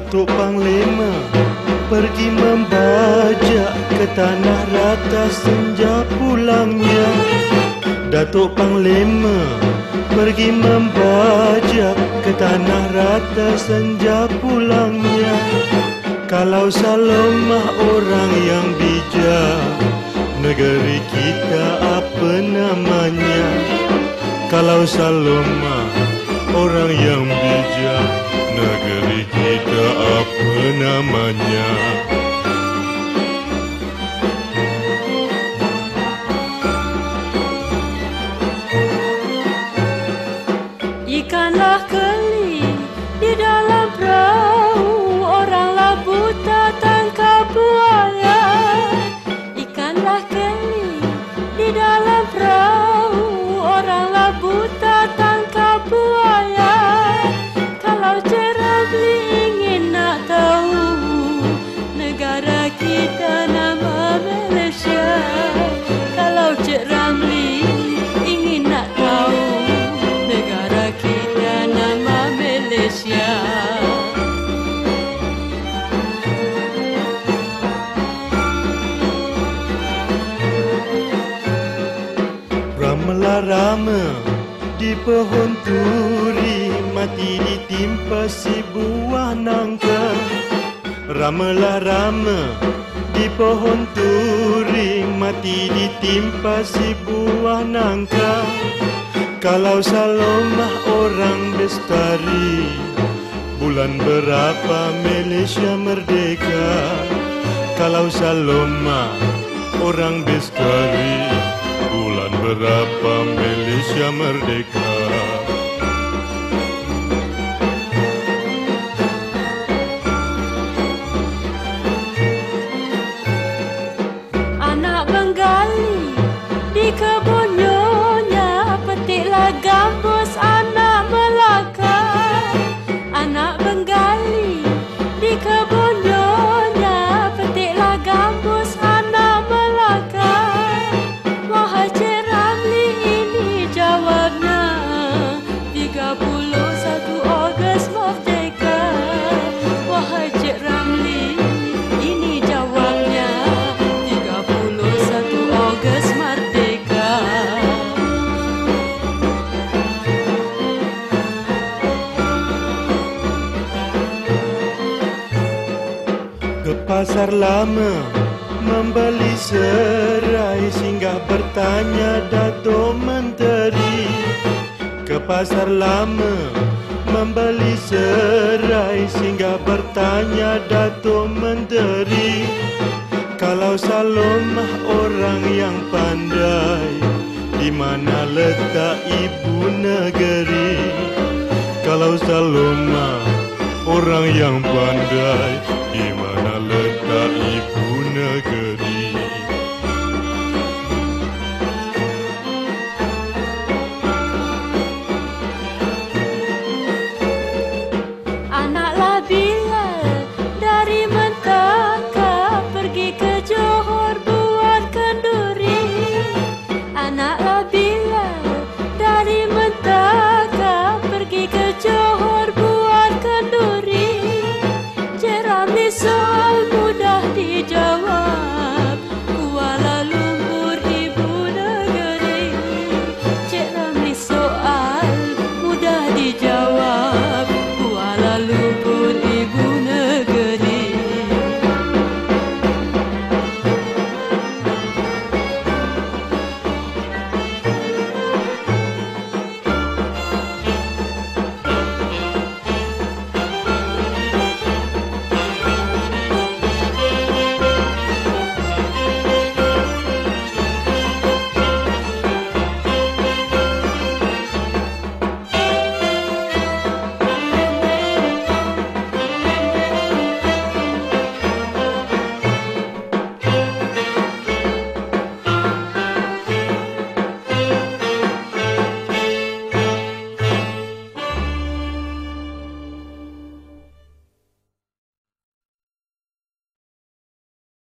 Datuk Panglima pergi membajak ke tanah rata senja pulangnya. Datuk Panglima pergi membajak ke tanah rata senja pulangnya. Kalau Salomah orang yang bijak, negeri kita apa namanya? Kalau Salomah orang yang bijak, negeri kita apa namanya? Ikanlah keli di dalam perahu, oranglah buta tangkap buaya. Ikanlah keli di dalam perahu, oranglah buta tangkap buaya. Kalau Cik Ramli ingin nak tahu negara kita nama Malaysia, kalau Cik Ramli ingin nak tahu negara kita nama Malaysia. Ramalah rama di pohon turi, mati ditimpa si buah nangka. Ramalah rama di pohon turi, mati ditimpa si buah nangka. Kalau Salomah orang bestari, bulan berapa Malaysia merdeka? Kalau Salomah orang bestari, bulan berapa Malaysia merdeka? Anak Bengali di kebun nyonya, petiklah gambus anak Melaka. Anak Bengali di kebun nyonya, petiklah gambus anak Melaka. Wahai Cik Ramli, ini jawabnya 31 Ogos merdeka. Wahai Cik Ramli, ini jawabnya 31 Ogos merdeka. Ke pasar lama membeli serai, singgah bertanya Datuk Menteri. Ke pasar lama membeli serai, singgah bertanya Datuk Menteri. Kalau Salomah orang yang pandai, di mana letak ibu negeri? Kalau Salomah orang yang pandai, di mana letak ibu negeri?